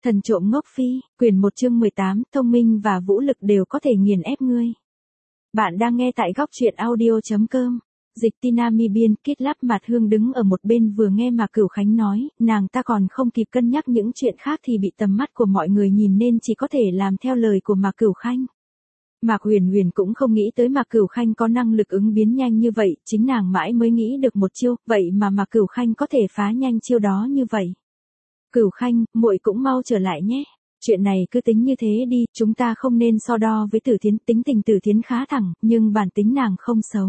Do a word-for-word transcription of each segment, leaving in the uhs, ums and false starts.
Thần trộm ngốc phi, quyển một chương mười tám, thông minh và vũ lực đều có thể nghiền ép ngươi. Bạn đang nghe tại góc truyện audio chấm com. Dịch Tina Mi Biên, Kít Lắp Mặt Hương đứng ở một bên vừa nghe Mạc Cửu Khánh nói, nàng ta còn không kịp cân nhắc những chuyện khác thì bị tầm mắt của mọi người nhìn nên chỉ có thể làm theo lời của Mạc Cửu Khanh. Mạc Huyền Huyền cũng không nghĩ tới Mạc Cửu Khanh có năng lực ứng biến nhanh như vậy, chính nàng mãi mới nghĩ được một chiêu, vậy mà Mạc Cửu Khanh có thể phá nhanh chiêu đó như vậy. Cửu Khanh, muội cũng mau trở lại nhé. Chuyện này cứ tính như thế đi, chúng ta không nên so đo với Tử Thiến, tính tình Tử Thiến khá thẳng, nhưng bản tính nàng không xấu.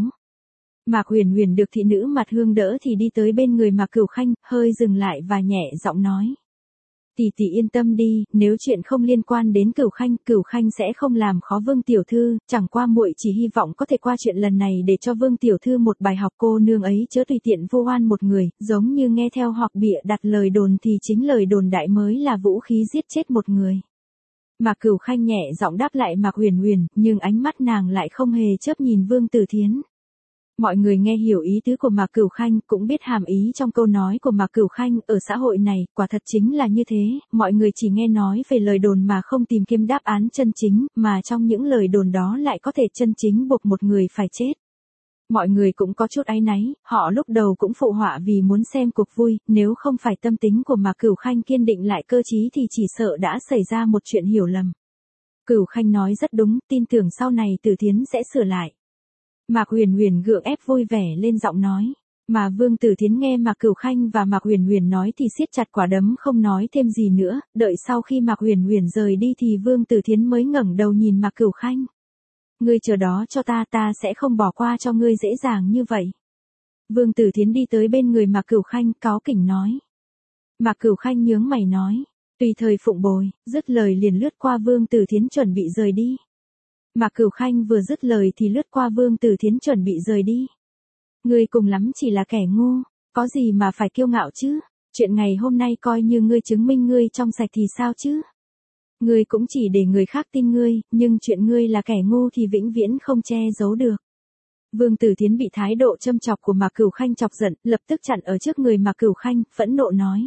Mạc Huyền Huyền được thị nữ Mặt Hương đỡ thì đi tới bên người Mạc Cửu Khanh, hơi dừng lại và nhẹ giọng nói. Tỷ tỷ yên tâm đi, nếu chuyện không liên quan đến Cửu Khanh, Cửu Khanh sẽ không làm khó Vương tiểu thư, chẳng qua muội chỉ hy vọng có thể qua chuyện lần này để cho Vương tiểu thư một bài học, cô nương ấy chớ tùy tiện vu oan một người, giống như nghe theo hoặc bịa đặt lời đồn thì chính lời đồn đại mới là vũ khí giết chết một người. Mạc Cửu Khanh nhẹ giọng đáp lại Mạc Huyền Huyền, nhưng ánh mắt nàng lại không hề chớp nhìn Vương Tử Thiến. Mọi người nghe hiểu ý tứ của Mạc Cửu Khanh, cũng biết hàm ý trong câu nói của Mạc Cửu Khanh, ở xã hội này, quả thật chính là như thế, mọi người chỉ nghe nói về lời đồn mà không tìm kiếm đáp án chân chính, mà trong những lời đồn đó lại có thể chân chính buộc một người phải chết. Mọi người cũng có chút áy náy, họ lúc đầu cũng phụ họa vì muốn xem cuộc vui, nếu không phải tâm tính của Mạc Cửu Khanh kiên định lại cơ trí thì chỉ sợ đã xảy ra một chuyện hiểu lầm. Cửu Khanh nói rất đúng, tin tưởng sau này Tử Thiến sẽ sửa lại. Mạc Huyền Huyền gượng ép vui vẻ lên giọng nói, mà Vương Tử Thiến nghe Mạc Cửu Khanh và Mạc Huyền Huyền nói thì siết chặt quả đấm không nói thêm gì nữa, đợi sau khi Mạc Huyền Huyền rời đi thì Vương Tử Thiến mới ngẩng đầu nhìn Mạc Cửu Khanh. Ngươi chờ đó cho ta, ta sẽ không bỏ qua cho ngươi dễ dàng như vậy. Vương Tử Thiến đi tới bên người Mạc Cửu Khanh, cáu kỉnh nói. Mạc Cửu Khanh nhướng mày nói, tùy thời phụng bồi, dứt lời liền lướt qua Vương Tử Thiến chuẩn bị rời đi. Mạc Cửu Khanh vừa dứt lời thì lướt qua Vương Tử Thiến chuẩn bị rời đi. Ngươi cùng lắm chỉ là kẻ ngu, có gì mà phải kiêu ngạo chứ, chuyện ngày hôm nay coi như ngươi chứng minh ngươi trong sạch thì sao chứ. Ngươi cũng chỉ để người khác tin ngươi, nhưng chuyện ngươi là kẻ ngu thì vĩnh viễn không che giấu được. Vương Tử Thiến bị thái độ châm chọc của Mạc Cửu Khanh chọc giận, lập tức chặn ở trước người Mạc Cửu Khanh, phẫn nộ nói.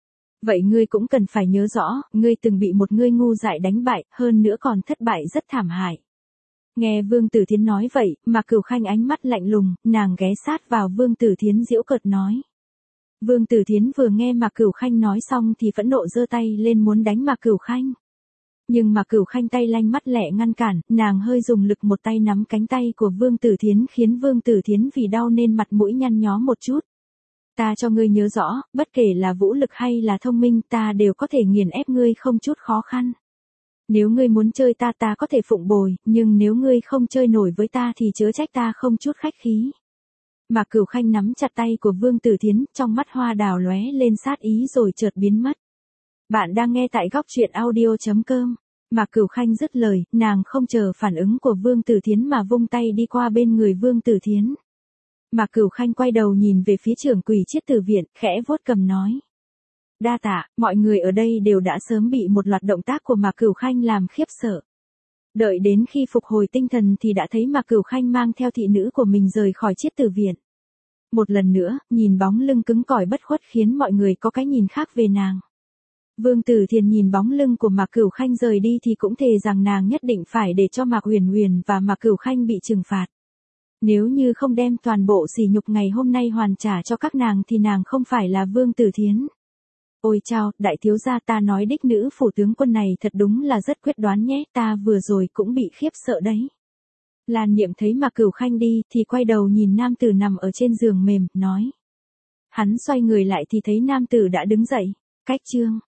Vậy ngươi cũng cần phải nhớ rõ, ngươi từng bị một ngươi ngu dại đánh bại, hơn nữa còn thất bại rất thảm hại. Nghe Vương Tử Thiến nói vậy, Mạc Cửu Khanh ánh mắt lạnh lùng, nàng ghé sát vào Vương Tử Thiến giễu cợt nói. Vương Tử Thiến vừa nghe Mạc Cửu Khanh nói xong thì phẫn nộ giơ tay lên muốn đánh Mạc Cửu Khanh. Nhưng Mạc Cửu Khanh tay lanh mắt lẹ ngăn cản, nàng hơi dùng lực một tay nắm cánh tay của Vương Tử Thiến khiến Vương Tử Thiến vì đau nên mặt mũi nhăn nhó một chút. Ta cho ngươi nhớ rõ, bất kể là vũ lực hay là thông minh ta đều có thể nghiền ép ngươi không chút khó khăn. Nếu ngươi muốn chơi ta ta có thể phụng bồi, nhưng nếu ngươi không chơi nổi với ta thì chớ trách ta không chút khách khí. Mạc Cửu Khanh nắm chặt tay của Vương Tử Thiến, trong mắt hoa đào lóe lên sát ý rồi chợt biến mất. Bạn đang nghe tại góc truyện audio chấm com. Mạc Cửu Khanh dứt lời, nàng không chờ phản ứng của Vương Tử Thiến mà vung tay đi qua bên người Vương Tử Thiến. Mạc Cửu Khanh quay đầu nhìn về phía trưởng quỷ Chiết Tử Viện, khẽ vuốt cầm nói. Đa tạ, mọi người ở đây đều đã sớm bị một loạt động tác của Mạc Cửu Khanh làm khiếp sợ. Đợi đến khi phục hồi tinh thần thì đã thấy Mạc Cửu Khanh mang theo thị nữ của mình rời khỏi Chiết Tử Viện. Một lần nữa, nhìn bóng lưng cứng cỏi bất khuất khiến mọi người có cái nhìn khác về nàng. Vương Tử Thiền nhìn bóng lưng của Mạc Cửu Khanh rời đi thì cũng thề rằng nàng nhất định phải để cho Mạc Huyền Huyền và Mạc Cửu Khanh bị trừng phạt. Nếu như không đem toàn bộ sỉ nhục ngày hôm nay hoàn trả cho các nàng thì nàng không phải là Vương Tử Thiến. Ôi chao, đại thiếu gia, ta nói đích nữ phủ tướng quân này thật đúng là rất quyết đoán nhé, ta vừa rồi cũng bị khiếp sợ đấy. Lan Niệm thấy Mạc Cửu Khanh đi thì quay đầu nhìn nam tử nằm ở trên giường mềm, nói. Hắn xoay người lại thì thấy nam tử đã đứng dậy. Cách chương